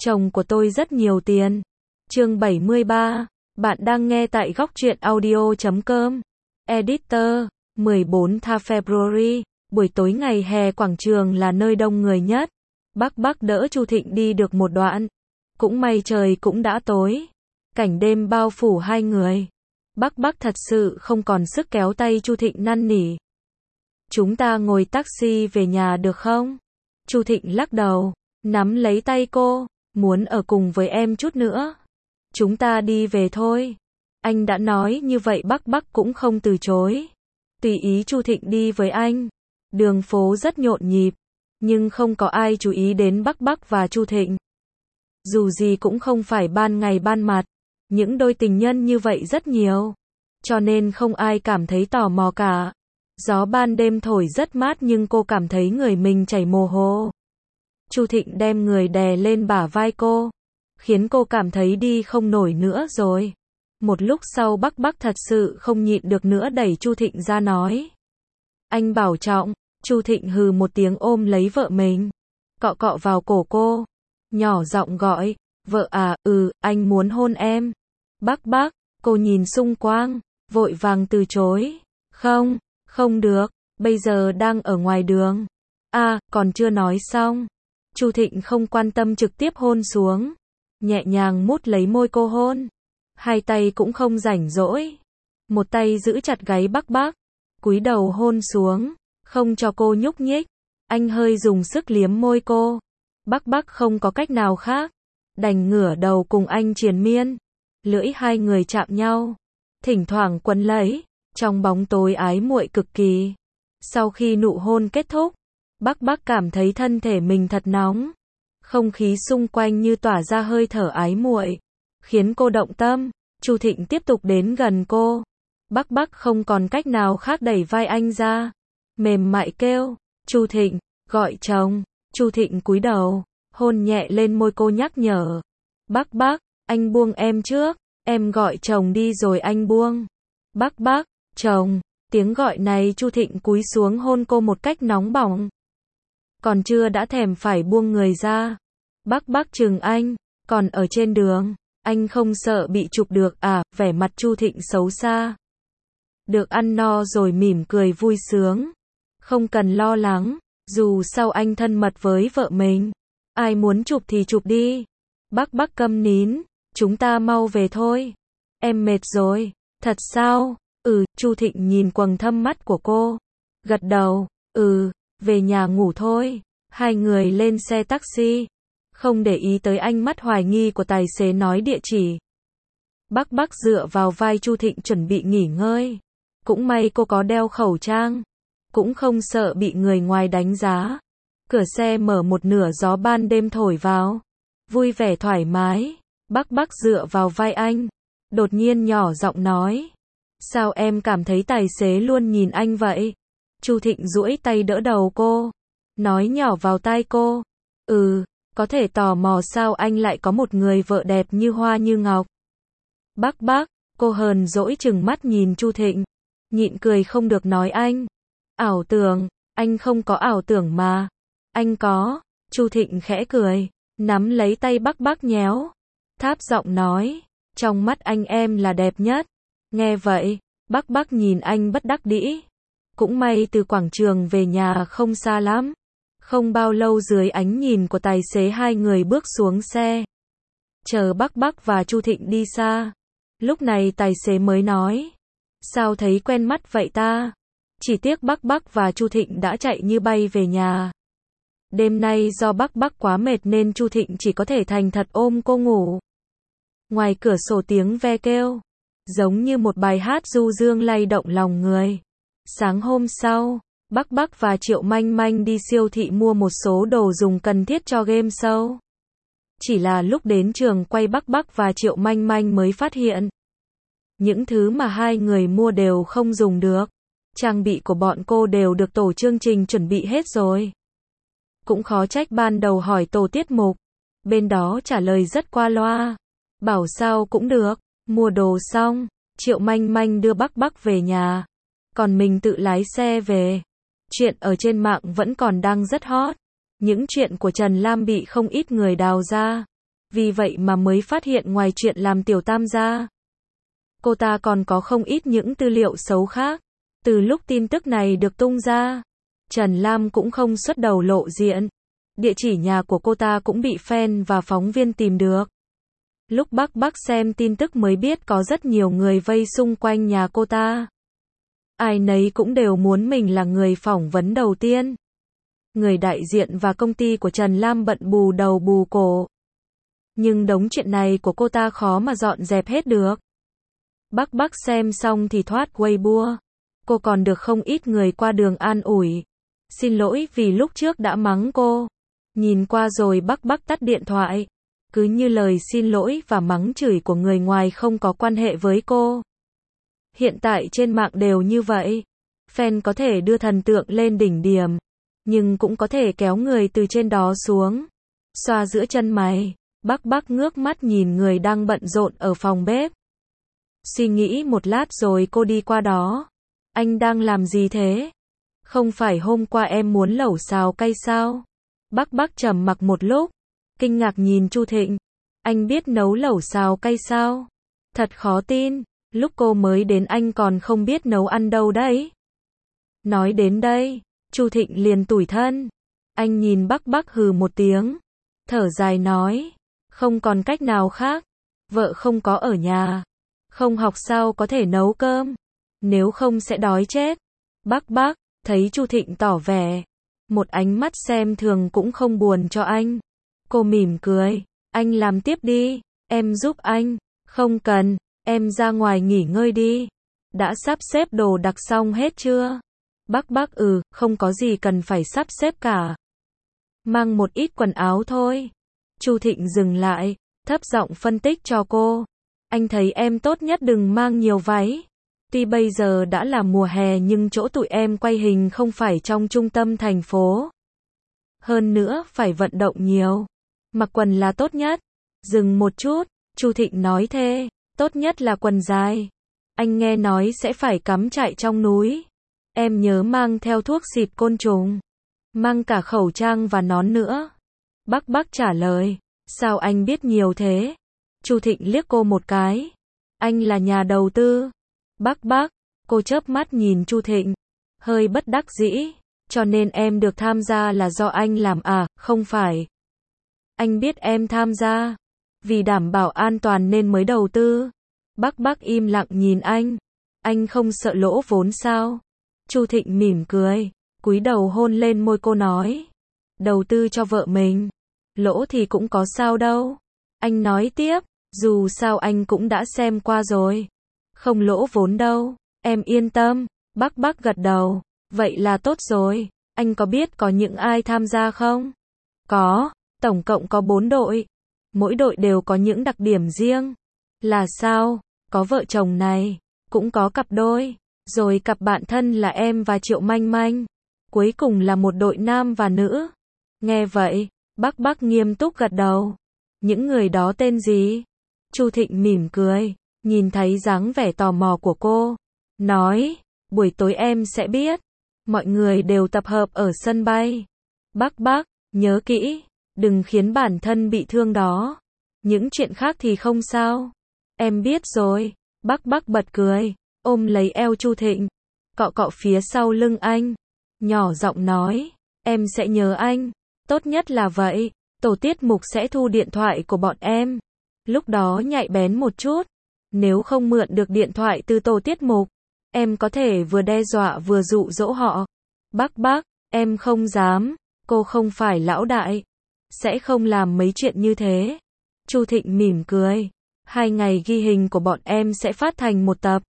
Chồng của tôi rất nhiều tiền. Chương 73. Bạn đang nghe tại góc truyện audio.com. Editor. 14 February. Buổi tối ngày hè quảng trường là nơi đông người nhất. Bắc đỡ Chu Thịnh đi được một đoạn. Cũng may trời cũng đã tối. Cảnh đêm bao phủ hai người. Bắc thật sự không còn sức kéo tay Chu Thịnh năn nỉ. Chúng ta ngồi taxi về nhà được không? Chu Thịnh lắc đầu, nắm lấy tay cô, muốn ở cùng với em chút nữa. Chúng ta đi về thôi. Anh đã nói như vậy Bắc cũng không từ chối. Tùy ý Chu Thịnh đi với anh. Đường phố rất nhộn nhịp, nhưng không có ai chú ý đến Bắc và Chu Thịnh. Dù gì cũng không phải ban ngày ban mặt, những đôi tình nhân như vậy rất nhiều, cho nên không ai cảm thấy tò mò cả. Gió ban đêm thổi rất mát nhưng cô cảm thấy người mình chảy mồ hôi. Chu Thịnh đem người đè lên bả vai cô, khiến cô cảm thấy đi không nổi nữa rồi. Một lúc sau Bắc thật sự không nhịn được nữa đẩy Chu Thịnh ra nói. Anh bảo trọng. Chu Thịnh hừ một tiếng ôm lấy vợ mình, cọ vào cổ cô, nhỏ giọng gọi, vợ à, anh muốn hôn em. Bắc, cô nhìn xung quanh, vội vàng từ chối. Không được, bây giờ đang ở ngoài đường. Còn chưa nói xong. Chu Thịnh không quan tâm trực tiếp hôn xuống, nhẹ nhàng mút lấy môi cô hôn. Hai tay cũng không rảnh rỗi. Một tay giữ chặt gáy Bắc, cúi đầu hôn xuống, không cho cô nhúc nhích. Anh hơi dùng sức liếm môi cô. Bắc không có cách nào khác, đành ngửa đầu cùng anh triền miên. Lưỡi hai người chạm nhau, thỉnh thoảng quấn lấy, trong bóng tối ái muội cực kỳ. Sau khi nụ hôn kết thúc, Bắc cảm thấy thân thể mình thật nóng. Không khí xung quanh như tỏa ra hơi thở ái muội, khiến cô động tâm. Chu Thịnh tiếp tục đến gần cô. Bắc không còn cách nào khác đẩy vai anh ra, mềm mại kêu, Chu Thịnh, gọi chồng. Chu Thịnh cúi đầu, hôn nhẹ lên môi cô nhắc nhở. Bắc, anh buông em trước, em gọi chồng đi rồi anh buông. Bắc, chồng. Tiếng gọi này Chu Thịnh cúi xuống hôn cô một cách nóng bỏng. Còn chưa đã thèm phải buông người ra. Bắc chừng anh, còn ở trên đường, anh không sợ bị chụp được à? Vẻ mặt Chu Thịnh xấu xa. Được ăn no rồi mỉm cười vui sướng. Không cần lo lắng, dù sao anh thân mật với vợ mình. Ai muốn chụp thì chụp đi. Bắc câm nín, chúng ta mau về thôi. Em mệt rồi. Thật sao? Chu Thịnh nhìn quầng thâm mắt của cô. Gật đầu, về nhà ngủ thôi. Hai người lên xe taxi, không để ý tới ánh mắt hoài nghi của tài xế nói địa chỉ. Bắc dựa vào vai Chu Thịnh chuẩn bị nghỉ ngơi. Cũng may cô có đeo khẩu trang, cũng không sợ bị người ngoài đánh giá. Cửa xe mở một nửa, gió ban đêm thổi vào, vui vẻ thoải mái. Bắc dựa vào vai anh, đột nhiên nhỏ giọng nói. Sao em cảm thấy tài xế luôn nhìn anh vậy? Chu Thịnh duỗi tay đỡ đầu cô, nói nhỏ vào tai cô. Có thể tò mò sao anh lại có một người vợ đẹp như hoa như ngọc. Bắc, cô hờn dỗi chừng mắt nhìn Chu Thịnh, nhịn cười không được nói anh. Ảo tưởng, anh không có ảo tưởng mà. Anh có. Chu Thịnh khẽ cười, nắm lấy tay Bắc nhéo, tháp giọng nói. Trong mắt anh em là đẹp nhất. Nghe vậy, Bắc nhìn anh bất đắc dĩ. Cũng may từ quảng trường về nhà không xa lắm. Không bao lâu dưới ánh nhìn của tài xế hai người bước xuống xe. Chờ Bắc và Chu Thịnh đi xa. Lúc này tài xế mới nói. Sao thấy quen mắt vậy ta? Chỉ tiếc Bắc và Chu Thịnh đã chạy như bay về nhà. Đêm nay do Bắc quá mệt nên Chu Thịnh chỉ có thể thành thật ôm cô ngủ. Ngoài cửa sổ tiếng ve kêu, giống như một bài hát du dương lay động lòng người. Sáng hôm sau, Bắc và Triệu Manh Manh đi siêu thị mua một số đồ dùng cần thiết cho game show. Chỉ là lúc đến trường quay Bắc và Triệu Manh Manh mới phát hiện. Những thứ mà hai người mua đều không dùng được. Trang bị của bọn cô đều được tổ chương trình chuẩn bị hết rồi. Cũng khó trách ban đầu hỏi tổ tiết mục. Bên đó trả lời rất qua loa. Bảo sao cũng được. Mua đồ xong, Triệu Manh Manh đưa Bắc về nhà. Còn mình tự lái xe về. Chuyện ở trên mạng vẫn còn đang rất hot. Những chuyện của Trần Lam bị không ít người đào ra. vì vậy mà mới phát hiện ngoài chuyện làm tiểu tam ra, cô ta còn có không ít những tư liệu xấu khác. Từ lúc tin tức này được tung ra, Trần Lam cũng không xuất đầu lộ diện. Địa chỉ nhà của cô ta cũng bị fan và phóng viên tìm được. Lúc Bắc xem tin tức mới biết có rất nhiều người vây xung quanh nhà cô ta. Ai nấy cũng đều muốn mình là người phỏng vấn đầu tiên. Người đại diện và công ty của Trần Lam bận bù đầu bù cổ. Nhưng đống chuyện này của cô ta khó mà dọn dẹp hết được. Bắc xem xong thì thoát Weibo. Cô còn được không ít người qua đường an ủi. Xin lỗi vì lúc trước đã mắng cô. Nhìn qua rồi Bắc tắt điện thoại. Cứ như lời xin lỗi và mắng chửi của người ngoài không có quan hệ với cô. Hiện tại trên mạng đều như vậy. Fan có thể đưa thần tượng lên đỉnh điểm, nhưng cũng có thể kéo người từ trên đó xuống. Xoa giữa chân mày, Bắc ngước mắt nhìn người đang bận rộn ở phòng bếp. Suy nghĩ một lát rồi cô đi qua đó. Anh đang làm gì thế? Không phải hôm qua em muốn lẩu xào cay sao? Bắc trầm mặc một lúc, kinh ngạc nhìn Chu Thịnh. Anh biết nấu lẩu xào cay sao? Thật khó tin, lúc cô mới đến anh còn không biết nấu ăn đâu đấy. Nói đến đây, Chu Thịnh liền tủi thân. Anh nhìn Bắc hừ một tiếng, thở dài nói, không còn cách nào khác, vợ không có ở nhà, không học sao có thể nấu cơm, nếu không sẽ đói chết. Bắc thấy Chu Thịnh tỏ vẻ một ánh mắt xem thường cũng không buồn cho anh. Cô mỉm cười, anh làm tiếp đi, em giúp anh. Không cần, em ra ngoài nghỉ ngơi đi. Đã sắp xếp đồ đạc xong hết chưa? Bắc không có gì cần phải sắp xếp cả. Mang một ít quần áo thôi. Chu Thịnh dừng lại, thấp giọng phân tích cho cô. Anh thấy em tốt nhất đừng mang nhiều váy. Tuy bây giờ đã là mùa hè nhưng chỗ tụi em quay hình không phải trong trung tâm thành phố. Hơn nữa phải vận động nhiều. Mặc quần là tốt nhất. Dừng một chút, Chu Thịnh nói thế, tốt nhất là quần dài. Anh nghe nói sẽ phải cắm trại trong núi. Em nhớ mang theo thuốc xịt côn trùng. Mang cả khẩu trang và nón nữa. Bắc trả lời, sao anh biết nhiều thế? Chu Thịnh liếc cô một cái. Anh là nhà đầu tư. Bắc, cô chớp mắt nhìn Chu Thịnh, hơi bất đắc dĩ, cho nên em được tham gia là do anh làm à, không phải. Anh biết em tham gia, vì đảm bảo an toàn nên mới đầu tư. Bắc im lặng nhìn anh không sợ lỗ vốn sao? Chu Thịnh mỉm cười, cúi đầu hôn lên môi cô nói, đầu tư cho vợ mình, lỗ thì cũng có sao đâu. Anh nói tiếp, dù sao anh cũng đã xem qua rồi. Không lỗ vốn đâu, em yên tâm. Bắc gật đầu, vậy là tốt rồi. Anh có biết có những ai tham gia không? Có, tổng cộng có 4 đội. Mỗi đội đều có những đặc điểm riêng. Là sao? Có vợ chồng này, cũng có cặp đôi, rồi cặp bạn thân là em và Triệu Manh Manh. Cuối cùng là một đội nam và nữ. Nghe vậy, Bắc nghiêm túc gật đầu. Những người đó tên gì? Chu Thịnh mỉm cười, nhìn thấy dáng vẻ tò mò của cô, nói, buổi tối em sẽ biết. Mọi người đều tập hợp ở sân bay. Bắc, nhớ kỹ, đừng khiến bản thân bị thương đó. Những chuyện khác thì không sao. Em biết rồi. Bắc bật cười, ôm lấy eo Chu Thịnh, cọ phía sau lưng anh, nhỏ giọng nói, em sẽ nhớ anh, tốt nhất là vậy. Tổ tiết mục sẽ thu điện thoại của bọn em. Lúc đó nhạy bén một chút. Nếu không mượn được điện thoại từ tổ tiết mục, em có thể vừa đe dọa vừa dụ dỗ họ. Bắc, em không dám, cô không phải lão đại, sẽ không làm mấy chuyện như thế. Chu Thịnh mỉm cười, 2 ngày ghi hình của bọn em sẽ phát thành một tập.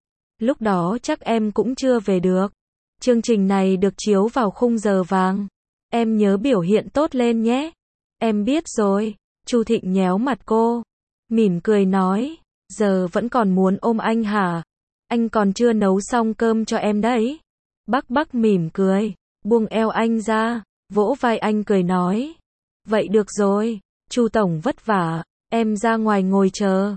Lúc đó chắc em cũng chưa về được. Chương trình này được chiếu vào khung giờ vàng. Em nhớ biểu hiện tốt lên nhé. Em biết rồi. Chu Thịnh nhéo mặt cô, mỉm cười nói, giờ vẫn còn muốn ôm anh hả? Anh còn chưa nấu xong cơm cho em đấy. Bắc mỉm cười, buông eo anh ra, vỗ vai anh cười nói, vậy được rồi, Chu tổng vất vả, em ra ngoài ngồi chờ.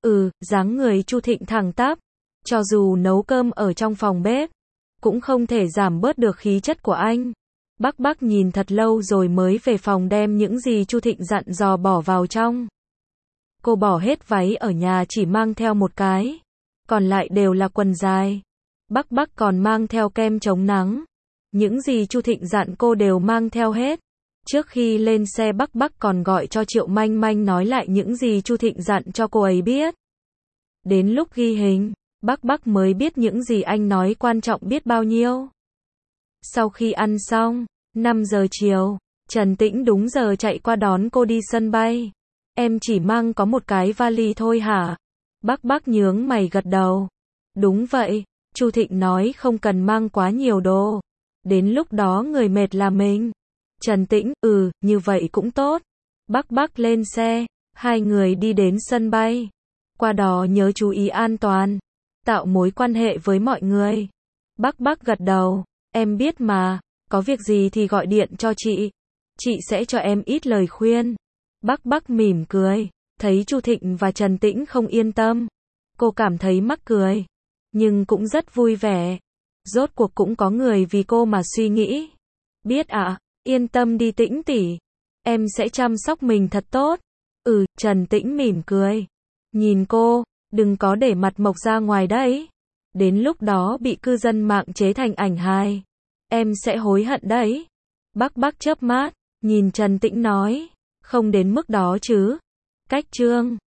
Dáng người Chu Thịnh thẳng tắp, cho dù nấu cơm ở trong phòng bếp, cũng không thể giảm bớt được khí chất của anh. Bác nhìn thật lâu rồi mới về phòng đem những gì Chu Thịnh dặn dò bỏ vào trong. Cô bỏ hết váy ở nhà chỉ mang theo một cái, còn lại đều là quần dài. Bác còn mang theo kem chống nắng. Những gì Chu Thịnh dặn cô đều mang theo hết. Trước khi lên xe bác còn gọi cho Triệu Manh Manh nói lại những gì Chu Thịnh dặn cho cô ấy biết. Đến lúc ghi hình, bác mới biết những gì anh nói quan trọng biết bao nhiêu. Sau khi ăn xong, 5 giờ chiều, Trần Tĩnh đúng giờ chạy qua đón cô đi sân bay. Em chỉ mang có một cái vali thôi hả? Bác nhướng mày gật đầu. Đúng vậy, Chu Thịnh nói không cần mang quá nhiều đồ. Đến lúc đó người mệt là mình. Trần Tĩnh, như vậy cũng tốt. Bác lên xe, hai người đi đến sân bay. Qua đó nhớ chú ý an toàn, tạo mối quan hệ với mọi người. Bác gật đầu, em biết mà, có việc gì thì gọi điện cho chị sẽ cho em ít lời khuyên. Bác mỉm cười, thấy Chu Thịnh và Trần Tĩnh không yên tâm. Cô cảm thấy mắc cười, nhưng cũng rất vui vẻ. Rốt cuộc cũng có người vì cô mà suy nghĩ. Biết ạ, yên tâm đi Tĩnh tỷ, em sẽ chăm sóc mình thật tốt. Trần Tĩnh mỉm cười. Nhìn cô, đừng có để mặt mộc ra ngoài đấy. Đến lúc đó bị cư dân mạng chế thành ảnh hài. Em sẽ hối hận đấy. Bác chớp mắt, nhìn Trần Tĩnh nói. Không đến mức đó chứ. Cách chương